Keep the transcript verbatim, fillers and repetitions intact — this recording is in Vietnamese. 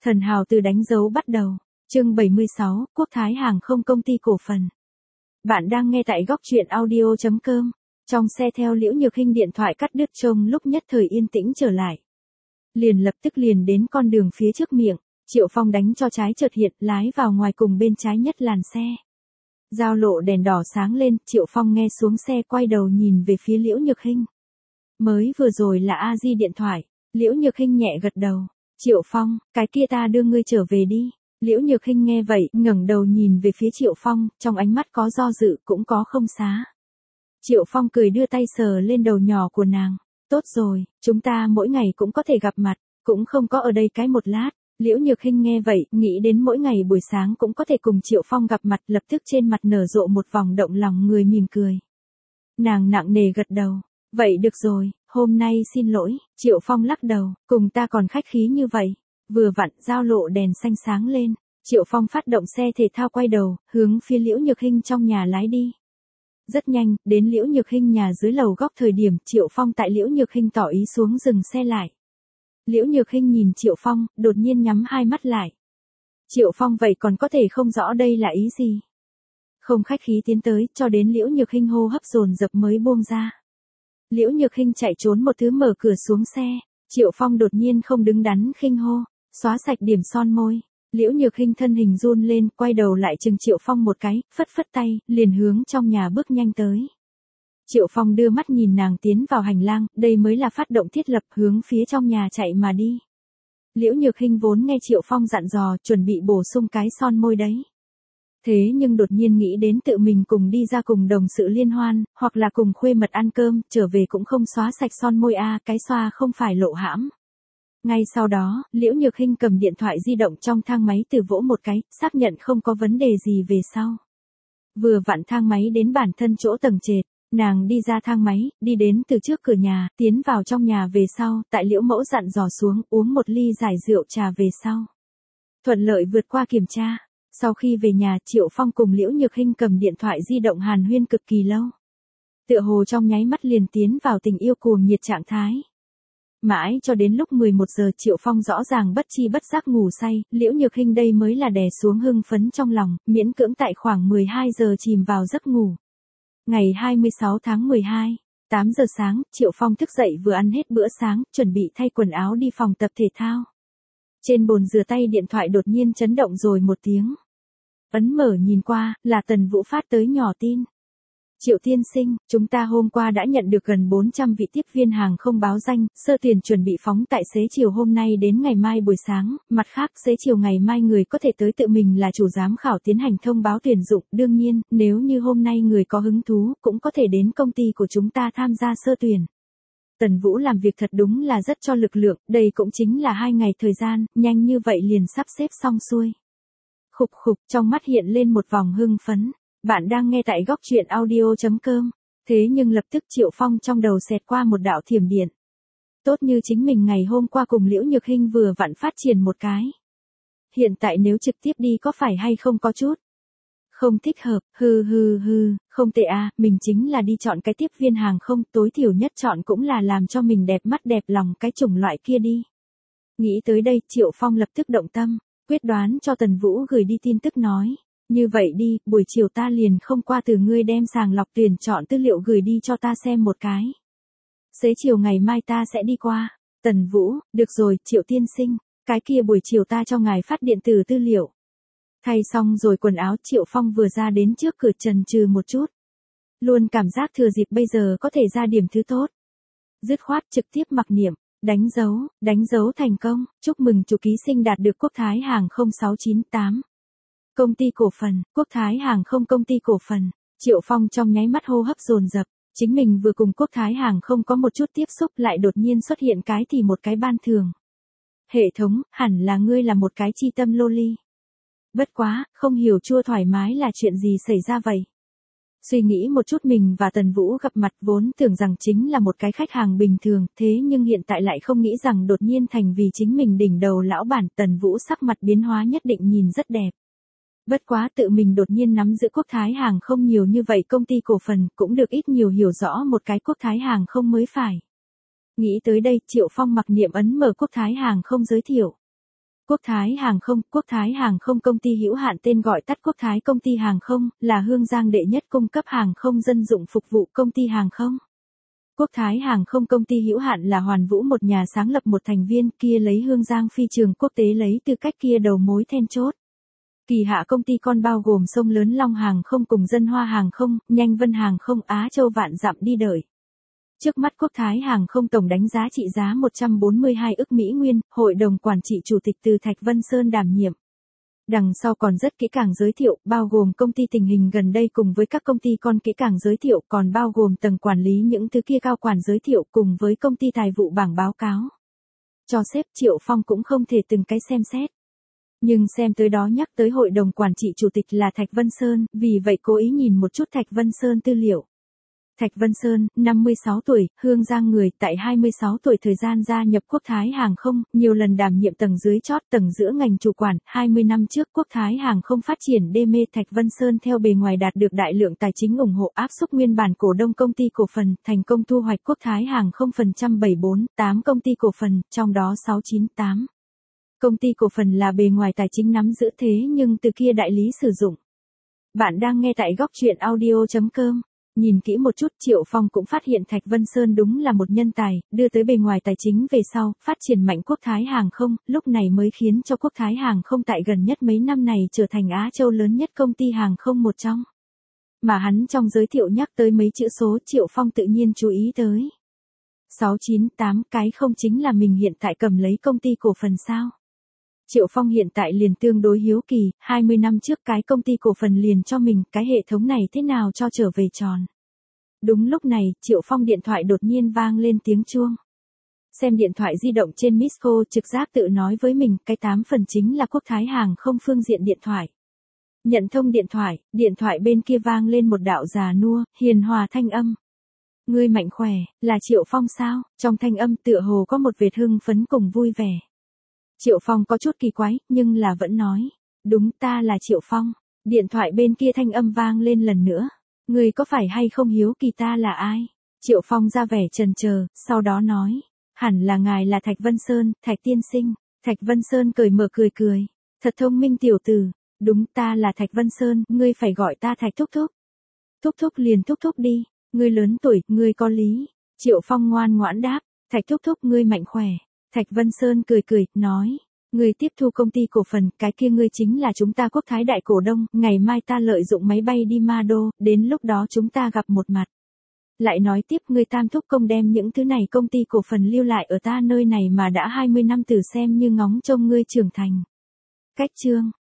Thần hào từ đánh dấu bắt đầu. Chương bảy mươi sáu, Quốc Thái Hàng không Công ty cổ phần. Bạn đang nghe tại góc truyện audio chấm com. Trong xe theo Liễu Nhược Hinh điện thoại cắt đứt trông lúc nhất thời yên tĩnh trở lại. Liền lập tức liền đến con đường phía trước miệng, Triệu Phong đánh cho trái chợt hiện, lái vào ngoài cùng bên trái nhất làn xe. Giao lộ đèn đỏ sáng lên, Triệu Phong nghe xuống xe quay đầu nhìn về phía Liễu Nhược Hinh. Mới vừa rồi là A Di điện thoại, Liễu Nhược Hinh nhẹ gật đầu. Triệu Phong, cái kia ta đưa ngươi trở về đi. Liễu Nhược Hinh nghe vậy, ngẩng đầu nhìn về phía Triệu Phong, trong ánh mắt có do dự cũng có không xá. Triệu Phong cười đưa tay sờ lên đầu nhỏ của nàng. Tốt rồi, chúng ta mỗi ngày cũng có thể gặp mặt, cũng không có ở đây cái một lát. Liễu Nhược Hinh nghe vậy, nghĩ đến mỗi ngày buổi sáng cũng có thể cùng Triệu Phong gặp mặt, lập tức trên mặt nở rộ một vòng động lòng người mỉm cười. Nàng nặng nề gật đầu. Vậy được rồi, hôm nay xin lỗi. Triệu Phong lắc đầu, cùng ta còn khách khí như vậy. Vừa vặn, giao lộ đèn xanh sáng lên. Triệu Phong phát động xe thể thao quay đầu, hướng phía Liễu Nhược Hinh trong nhà lái đi. Rất nhanh, đến Liễu Nhược Hinh nhà dưới lầu góc thời điểm, Triệu Phong tại Liễu Nhược Hinh tỏ ý xuống dừng xe lại. Liễu Nhược Hinh nhìn Triệu Phong, đột nhiên nhắm hai mắt lại. Triệu Phong vậy còn có thể không rõ đây là ý gì. Không khách khí tiến tới, cho đến Liễu Nhược Hinh hô hấp dồn dập mới buông ra. Liễu Nhược Hinh chạy trốn một thứ mở cửa xuống xe, Triệu Phong đột nhiên không đứng đắn khinh hô, xóa sạch điểm son môi. Liễu Nhược Hinh thân hình run lên, quay đầu lại chừng Triệu Phong một cái, phất phất tay, liền hướng trong nhà bước nhanh tới. Triệu Phong đưa mắt nhìn nàng tiến vào hành lang, đây mới là phát động thiết lập hướng phía trong nhà chạy mà đi. Liễu Nhược Hinh vốn nghe Triệu Phong dặn dò, chuẩn bị bổ sung cái son môi đấy. Thế nhưng đột nhiên nghĩ đến tự mình cùng đi ra cùng đồng sự liên hoan, hoặc là cùng khuê mật ăn cơm, trở về cũng không xóa sạch son môi a, cái xoa không phải lộ hãm. Ngay sau đó, Liễu Nhược Hinh cầm điện thoại di động trong thang máy từ vỗ một cái, xác nhận không có vấn đề gì về sau. Vừa vặn thang máy đến bản thân chỗ tầng trệt, nàng đi ra thang máy, đi đến từ trước cửa nhà, tiến vào trong nhà về sau, tại Liễu Mẫu dặn dò xuống, uống một ly giải rượu trà về sau. Thuận lợi vượt qua kiểm tra. Sau khi về nhà, Triệu Phong cùng Liễu Nhược Hinh cầm điện thoại di động hàn huyên cực kỳ lâu. Tựa hồ trong nháy mắt liền tiến vào tình yêu cuồng nhiệt trạng thái. Mãi cho đến lúc mười một giờ Triệu Phong rõ ràng bất chi bất giác ngủ say, Liễu Nhược Hinh đây mới là đè xuống hưng phấn trong lòng, miễn cưỡng tại khoảng mười hai giờ chìm vào giấc ngủ. Ngày hai mươi sáu tháng mười hai, tám giờ sáng, Triệu Phong thức dậy vừa ăn hết bữa sáng, chuẩn bị thay quần áo đi phòng tập thể thao. Trên bồn rửa tay điện thoại đột nhiên chấn động rồi một tiếng. Ấn mở nhìn qua, là Tần Vũ phát tới nhỏ tin. Triệu tiên sinh, chúng ta hôm qua đã nhận được gần bốn trăm vị tiếp viên hàng không báo danh, sơ tiền chuẩn bị phóng tại xế chiều hôm nay đến ngày mai buổi sáng, mặt khác xế chiều ngày mai người có thể tới tự mình là chủ giám khảo tiến hành thông báo tuyển dụng, đương nhiên, nếu như hôm nay người có hứng thú, cũng có thể đến công ty của chúng ta tham gia sơ tuyển. Tần Vũ làm việc thật đúng là rất cho lực lượng, đây cũng chính là hai ngày thời gian, nhanh như vậy liền sắp xếp xong xuôi. Khục khục, trong mắt hiện lên một vòng hưng phấn. Bạn đang nghe tại góc truyện audio chấm com. Thế nhưng lập tức Triệu Phong trong đầu xẹt qua một đạo thiểm điện. Tốt như chính mình ngày hôm qua cùng Liễu Nhược Hinh vừa vặn phát triển một cái. Hiện tại nếu trực tiếp đi có phải hay không có chút không thích hợp, hừ hừ hừ, không tệ à, mình chính là đi chọn cái tiếp viên hàng không, tối thiểu nhất chọn cũng là làm cho mình đẹp mắt đẹp lòng cái chủng loại kia đi. Nghĩ tới đây, Triệu Phong lập tức động tâm, quyết đoán cho Tần Vũ gửi đi tin tức nói. Như vậy đi, buổi chiều ta liền không qua từ ngươi đem sàng lọc tuyển chọn tư liệu gửi đi cho ta xem một cái. Xế chiều ngày mai ta sẽ đi qua. Tần Vũ, được rồi, Triệu tiên sinh, cái kia buổi chiều ta cho ngài phát điện tử tư liệu. Thay xong rồi quần áo, Triệu Phong vừa ra đến trước cửa chần chừ một chút. Luôn cảm giác thừa dịp bây giờ có thể ra điểm thứ tốt. Dứt khoát trực tiếp mặc niệm, đánh dấu, đánh dấu thành công, chúc mừng chủ ký sinh đạt được Quốc Thái Hàng không sáu chín tám. Công ty cổ phần, Quốc Thái Hàng không công ty cổ phần. Triệu Phong trong nháy mắt hô hấp dồn dập, chính mình vừa cùng Quốc Thái Hàng không có một chút tiếp xúc lại đột nhiên xuất hiện cái thì một cái ban thường. Hệ thống, hẳn là ngươi là một cái chi tâm loli. Bất quá, không hiểu chua thoải mái là chuyện gì xảy ra vậy. Suy nghĩ một chút mình và Tần Vũ gặp mặt vốn tưởng rằng chính là một cái khách hàng bình thường, thế nhưng hiện tại lại không nghĩ rằng đột nhiên thành vì chính mình đỉnh đầu lão bản. Tần Vũ sắc mặt biến hóa nhất định nhìn rất đẹp. Bất quá tự mình đột nhiên nắm giữ Quốc Thái Hàng không nhiều như vậy công ty cổ phần cũng được ít nhiều hiểu rõ một cái Quốc Thái Hàng không mới phải. Nghĩ tới đây Triệu Phong mặc niệm ấn mở Quốc Thái Hàng không giới thiệu. Quốc Thái Hàng không, Quốc Thái Hàng không công ty hữu hạn tên gọi tắt Quốc Thái công ty hàng không, là Hương Giang đệ nhất cung cấp hàng không dân dụng phục vụ công ty hàng không. Quốc Thái Hàng không công ty hữu hạn là Hoàn Vũ một nhà sáng lập một thành viên kia lấy Hương Giang phi trường quốc tế lấy tư cách kia đầu mối then chốt. Kỳ hạ công ty con bao gồm Sông Lớn Long Hàng không cùng Dân Hoa Hàng không, Nhanh Vân Hàng không, Á Châu Vạn Dặm đi đợi. Trước mắt Quốc Thái Hàng không tổng đánh giá trị giá một trăm bốn mươi hai ức Mỹ Nguyên, hội đồng quản trị chủ tịch từ Thạch Vân Sơn đảm nhiệm. Đằng sau còn rất kỹ càng giới thiệu, bao gồm công ty tình hình gần đây cùng với các công ty con kỹ càng giới thiệu, còn bao gồm tầng quản lý những thứ kia cao quản giới thiệu cùng với công ty tài vụ bảng báo cáo. Cho sếp Triệu Phong cũng không thể từng cái xem xét. Nhưng xem tới đó nhắc tới hội đồng quản trị chủ tịch là Thạch Vân Sơn, vì vậy cố ý nhìn một chút Thạch Vân Sơn tư liệu. Thạch Vân Sơn, năm mươi sáu tuổi, Hương Giang người, tại hai mươi sáu tuổi thời gian gia nhập Quốc Thái Hàng không, nhiều lần đảm nhiệm tầng dưới chót, tầng giữa ngành chủ quản, hai mươi năm trước Quốc Thái Hàng không phát triển đê mê Thạch Vân Sơn theo bề ngoài đạt được đại lượng tài chính ủng hộ áp xúc nguyên bản cổ đông công ty cổ phần, thành công thu hoạch Quốc Thái Hàng không phần trăm bảy mươi bốn, tám công ty cổ phần, trong đó sáu chín tám. Công ty cổ phần là bề ngoài tài chính nắm giữ thế nhưng từ kia đại lý sử dụng. Bạn đang nghe tại góc truyện audio chấm com. Nhìn kỹ một chút Triệu Phong cũng phát hiện Thạch Vân Sơn đúng là một nhân tài, đưa tới bề ngoài tài chính về sau, phát triển mạnh Quốc Thái Hàng không, lúc này mới khiến cho Quốc Thái Hàng không tại gần nhất mấy năm này trở thành Á Châu lớn nhất công ty hàng không một trong. Mà hắn trong giới thiệu nhắc tới mấy chữ số Triệu Phong tự nhiên chú ý tới. sáu chín tám cái không chính là mình hiện tại cầm lấy công ty cổ phần sao? Triệu Phong hiện tại liền tương đối hiếu kỳ, hai mươi năm trước cái công ty cổ phần liền cho mình, cái hệ thống này thế nào cho trở về tròn. Đúng lúc này, Triệu Phong điện thoại đột nhiên vang lên tiếng chuông. Xem điện thoại di động trên Misco trực giác tự nói với mình, cái tám phần chính là Quốc Thái Hàng không phương diện điện thoại. Nhận thông điện thoại, điện thoại bên kia vang lên một đạo già nua, hiền hòa thanh âm. Ngươi mạnh khỏe, là Triệu Phong sao? Trong thanh âm tựa hồ có một vệt hưng phấn cùng vui vẻ. Triệu Phong có chút kỳ quái, nhưng là vẫn nói. Đúng, ta là Triệu Phong. Điện thoại bên kia thanh âm vang lên lần nữa. Người có phải hay không hiếu kỳ ta là ai? Triệu Phong ra vẻ chần chờ, sau đó nói. Hẳn là ngài là Thạch Vân Sơn, Thạch tiên sinh. Thạch Vân Sơn cười mở cười cười. Thật thông minh tiểu tử. Đúng, ta là Thạch Vân Sơn, ngươi phải gọi ta Thạch thúc thúc. Thúc thúc liền thúc thúc đi. Ngươi lớn tuổi, ngươi có lý. Triệu Phong ngoan ngoãn đáp. Thạch thúc thúc ngươi mạnh khỏe. Thạch Vân Sơn cười cười, nói, ngươi tiếp thu công ty cổ phần, cái kia ngươi chính là chúng ta Quốc Thái đại cổ đông, ngày mai ta lợi dụng máy bay đi Ma Đô, đến lúc đó chúng ta gặp một mặt. Lại nói tiếp ngươi Tam thúc công đem những thứ này công ty cổ phần lưu lại ở ta nơi này mà đã hai mươi năm từ xem như ngóng trông ngươi trưởng thành. Cách chương,